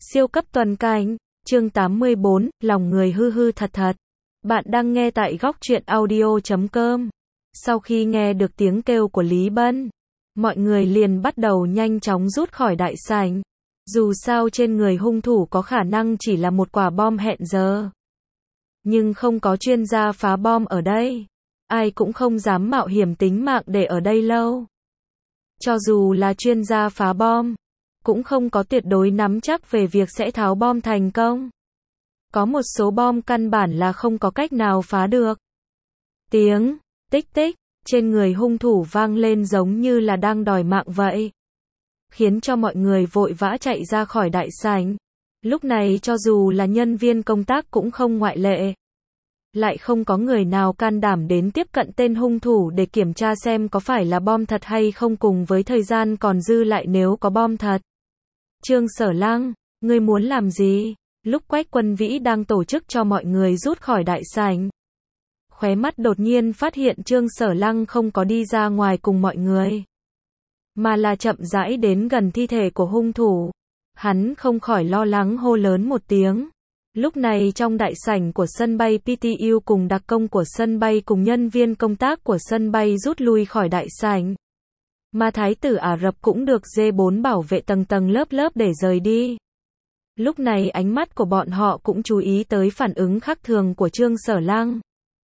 Siêu cấp toàn cảnh, chương 84, lòng người hư hư thật thật. Bạn đang nghe tại góc truyện audio.com. Sau khi nghe được tiếng kêu của Lý Bân, mọi người liền bắt đầu nhanh chóng rút khỏi đại sảnh. Dù sao trên người hung thủ có khả năng chỉ là một quả bom hẹn giờ. Nhưng không có chuyên gia phá bom ở đây. Ai cũng không dám mạo hiểm tính mạng để ở đây lâu. Cho dù là chuyên gia phá bom, cũng không có tuyệt đối nắm chắc về việc sẽ tháo bom thành công. Có một số bom căn bản là không có cách nào phá được. Tiếng tích tích trên người hung thủ vang lên giống như là đang đòi mạng vậy, khiến cho mọi người vội vã chạy ra khỏi đại sảnh. Lúc này cho dù là nhân viên công tác cũng không ngoại lệ. Lại không có người nào can đảm đến tiếp cận tên hung thủ để kiểm tra xem có phải là bom thật hay không, cùng với thời gian còn dư lại nếu có bom thật. Trương Sở Lăng, ngươi muốn làm gì? Lúc Quách Quân Vĩ đang tổ chức cho mọi người rút khỏi đại sảnh, khóe mắt đột nhiên phát hiện Trương Sở Lăng không có đi ra ngoài cùng mọi người, mà là chậm rãi đến gần thi thể của hung thủ. Hắn không khỏi lo lắng hô lớn một tiếng. Lúc này trong đại sảnh của sân bay PTU cùng đặc công của sân bay cùng nhân viên công tác của sân bay rút lui khỏi đại sảnh. Mà Thái tử Ả Rập cũng được D4 bảo vệ tầng tầng lớp lớp để rời đi. Lúc này ánh mắt của bọn họ cũng chú ý tới phản ứng khác thường của Trương Sở Lăng.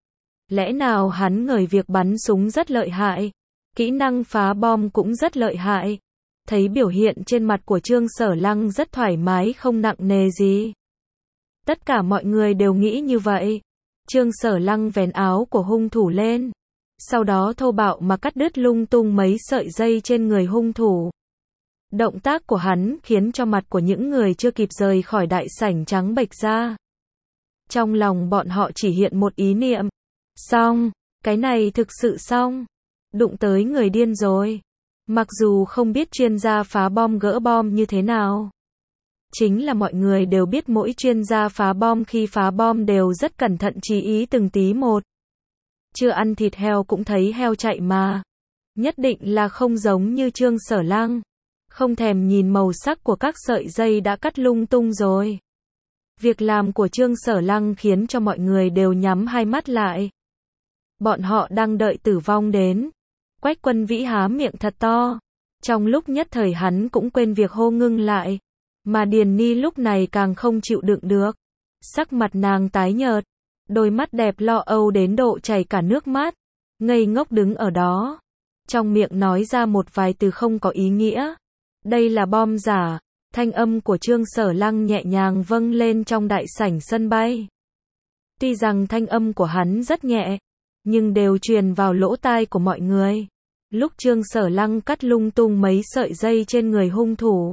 Lẽ nào hắn ngờ việc bắn súng rất lợi hại, kỹ năng phá bom cũng rất lợi hại. Thấy biểu hiện trên mặt của Trương Sở Lăng rất thoải mái không nặng nề gì. Tất cả mọi người đều nghĩ như vậy. Trương Sở Lăng vén áo của hung thủ lên, sau đó thô bạo mà cắt đứt lung tung mấy sợi dây trên người hung thủ. Động tác của hắn khiến cho mặt của những người chưa kịp rời khỏi đại sảnh trắng bệch ra. Trong lòng bọn họ chỉ hiện một ý niệm. Xong, cái này thực sự xong. Đụng tới người điên rồi. Mặc dù không biết chuyên gia phá bom gỡ bom như thế nào. Chính là mọi người đều biết mỗi chuyên gia phá bom khi phá bom đều rất cẩn thận chú ý từng tí một. Chưa ăn thịt heo cũng thấy heo chạy mà. Nhất định là không giống như Trương Sở Lăng. Không thèm nhìn màu sắc của các sợi dây đã cắt lung tung rồi. Việc làm của Trương Sở Lăng khiến cho mọi người đều nhắm hai mắt lại. Bọn họ đang đợi tử vong đến. Quách Quân Vĩ há miệng thật to. Trong lúc nhất thời hắn cũng quên việc hô ngưng lại. Mà Điền Ni lúc này càng không chịu đựng được. Sắc mặt nàng tái nhợt. Đôi mắt đẹp lo âu đến độ chảy cả nước mắt. Ngây ngốc đứng ở đó. Trong miệng nói ra một vài từ không có ý nghĩa. Đây là bom giả. Thanh âm của Trương Sở Lăng nhẹ nhàng vâng lên trong đại sảnh sân bay. Tuy rằng thanh âm của hắn rất nhẹ, nhưng đều truyền vào lỗ tai của mọi người. Lúc Trương Sở Lăng cắt lung tung mấy sợi dây trên người hung thủ,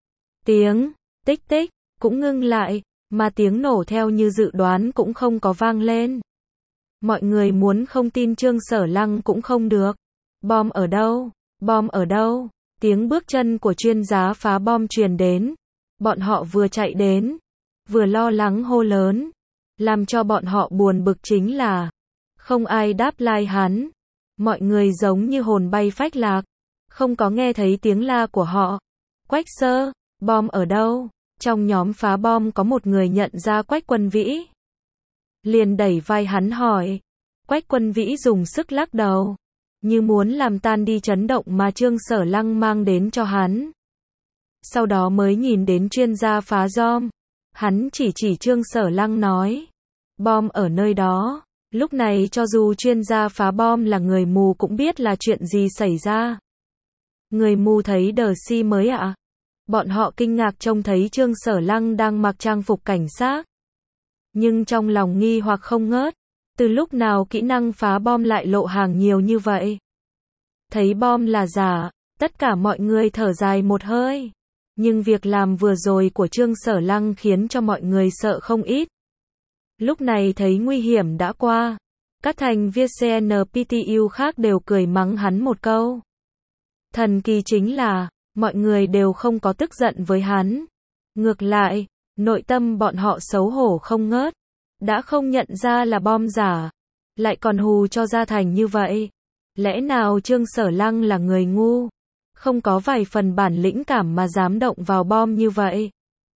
tiếng tích tích cũng ngưng lại, mà tiếng nổ theo như dự đoán cũng không có vang lên. Mọi người muốn không tin Trương Sở Lăng cũng không được. Bom ở đâu? Bom ở đâu? Tiếng bước chân của chuyên gia phá bom truyền đến. Bọn họ vừa chạy đến, vừa lo lắng hô lớn. Làm cho bọn họ buồn bực chính là không ai đáp lai hắn. Mọi người giống như hồn bay phách lạc, không có nghe thấy tiếng la của họ. Quách sơ, bom ở đâu? Trong nhóm phá bom có một người nhận ra Quách Quân Vĩ, liền đẩy vai hắn hỏi. Quách Quân Vĩ dùng sức lắc đầu, như muốn làm tan đi chấn động mà Trương Sở Lăng mang đến cho hắn. Sau đó mới nhìn đến chuyên gia phá bom. Hắn chỉ Trương Sở Lăng nói, bom ở nơi đó. Lúc này cho dù chuyên gia phá bom là người mù cũng biết là chuyện gì xảy ra. Người mù thấy đờ si mới ạ. Bọn họ kinh ngạc trông thấy Trương Sở Lăng đang mặc trang phục cảnh sát. Nhưng trong lòng nghi hoặc không ngớt. Từ lúc nào kỹ năng phá bom lại lộ hàng nhiều như vậy? Thấy bom là giả, tất cả mọi người thở dài một hơi. Nhưng việc làm vừa rồi của Trương Sở Lăng khiến cho mọi người sợ không ít. Lúc này thấy nguy hiểm đã qua, các thành viên CNPTU khác đều cười mắng hắn một câu. Thần kỳ chính là, mọi người đều không có tức giận với hắn. Ngược lại, nội tâm bọn họ xấu hổ không ngớt. Đã không nhận ra là bom giả, lại còn hù cho ra thành như vậy. Lẽ nào Trương Sở Lăng là người ngu, không có vài phần bản lĩnh cảm mà dám động vào bom như vậy?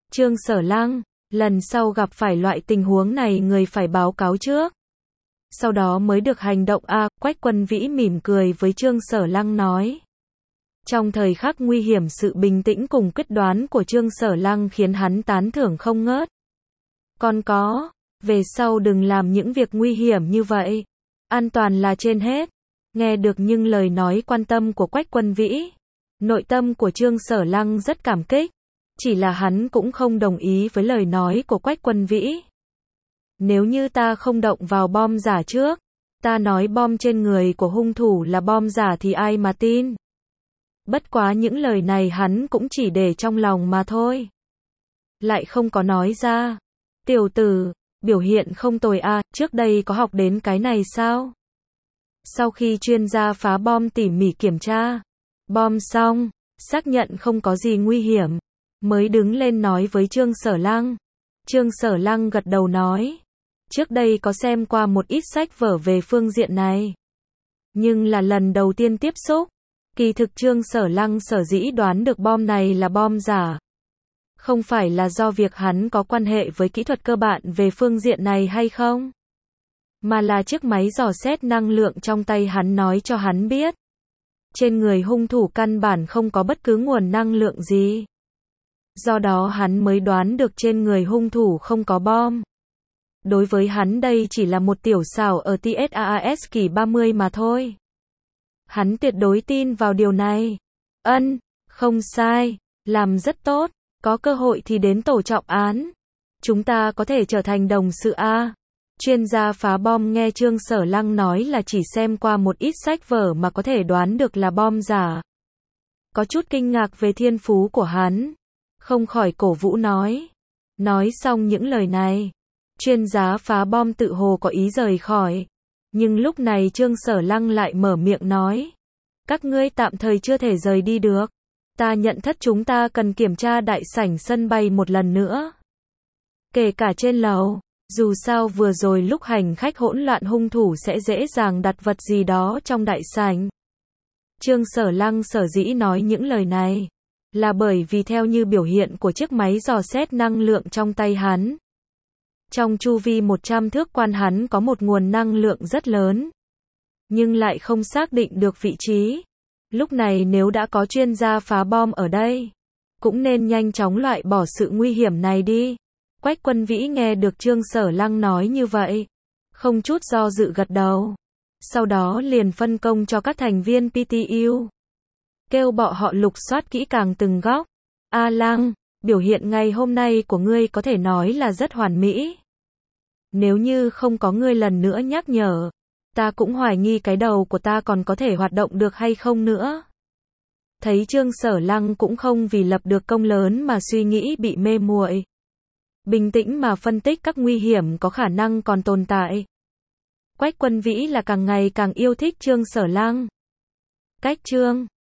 Trương Sở Lăng, lần sau gặp phải loại tình huống này người phải báo cáo trước. Sau đó mới được hành động a. Quách Quân Vĩ mỉm cười với Trương Sở Lăng nói. Trong thời khắc nguy hiểm sự bình tĩnh cùng quyết đoán của Trương Sở Lăng khiến hắn tán thưởng không ngớt. Còn có, về sau đừng làm những việc nguy hiểm như vậy. An toàn là trên hết. Nghe được những lời nói quan tâm của Quách Quân Vĩ, nội tâm của Trương Sở Lăng rất cảm kích. Chỉ là hắn cũng không đồng ý với lời nói của Quách Quân Vĩ. Nếu như ta không động vào bom giả trước, ta nói bom trên người của hung thủ là bom giả thì ai mà tin. Bất quá những lời này hắn cũng chỉ để trong lòng mà thôi. Lại không có nói ra. Tiểu tử, biểu hiện không tồi a, trước đây có học đến cái này sao? Sau khi chuyên gia phá bom tỉ mỉ kiểm tra bom xong, xác nhận không có gì nguy hiểm, mới đứng lên nói với Trương Sở Lăng. Trương Sở Lăng gật đầu nói, trước đây có xem qua một ít sách vở về phương diện này, nhưng là lần đầu tiên tiếp xúc. Kỳ thực Trương Sở Lăng sở dĩ đoán được bom này là bom giả, không phải là do việc hắn có quan hệ với kỹ thuật cơ bản về phương diện này hay không, mà là chiếc máy dò xét năng lượng trong tay hắn nói cho hắn biết. Trên người hung thủ căn bản không có bất cứ nguồn năng lượng gì. Do đó hắn mới đoán được trên người hung thủ không có bom. Đối với hắn đây chỉ là một tiểu xảo ở TSAAS kỳ 30 mà thôi. Hắn tuyệt đối tin vào điều này. Không sai, làm rất tốt, có cơ hội thì đến tổ trọng án. Chúng ta có thể trở thành đồng sự a. Chuyên gia phá bom nghe Trương Sở Lăng nói là chỉ xem qua một ít sách vở mà có thể đoán được là bom giả. Có chút kinh ngạc về thiên phú của hắn. Không khỏi cổ vũ nói. Nói xong những lời này, chuyên gia phá bom tự hồ có ý rời khỏi. Nhưng lúc này Trương Sở Lăng lại mở miệng nói. Các ngươi tạm thời chưa thể rời đi được. Ta nhận thất chúng ta cần kiểm tra đại sảnh sân bay một lần nữa. Kể cả trên lầu. Dù sao vừa rồi lúc hành khách hỗn loạn hung thủ sẽ dễ dàng đặt vật gì đó trong đại sảnh. Trương Sở Lăng sở dĩ nói những lời này là bởi vì theo như biểu hiện của chiếc máy dò xét năng lượng trong tay hắn. Trong chu vi 100 thước quan hắn có một nguồn năng lượng rất lớn, nhưng lại không xác định được vị trí. Lúc này nếu đã có chuyên gia phá bom ở đây, cũng nên nhanh chóng loại bỏ sự nguy hiểm này đi. Quách Quân Vĩ nghe được Trương Sở Lăng nói như vậy, không chút do dự gật đầu. Sau đó liền phân công cho các thành viên PTU, kêu bọn họ lục soát kỹ càng từng góc. A Lăng, biểu hiện ngày hôm nay của ngươi có thể nói là rất hoàn mỹ. Nếu như không có ngươi lần nữa nhắc nhở, ta cũng hoài nghi cái đầu của ta còn có thể hoạt động được hay không nữa. Thấy Trương Sở Lăng cũng không vì lập được công lớn mà suy nghĩ bị mê muội. Bình tĩnh mà phân tích các nguy hiểm có khả năng còn tồn tại. Quách Quân Vĩ là càng ngày càng yêu thích Trương Sở Lăng. Cách Trương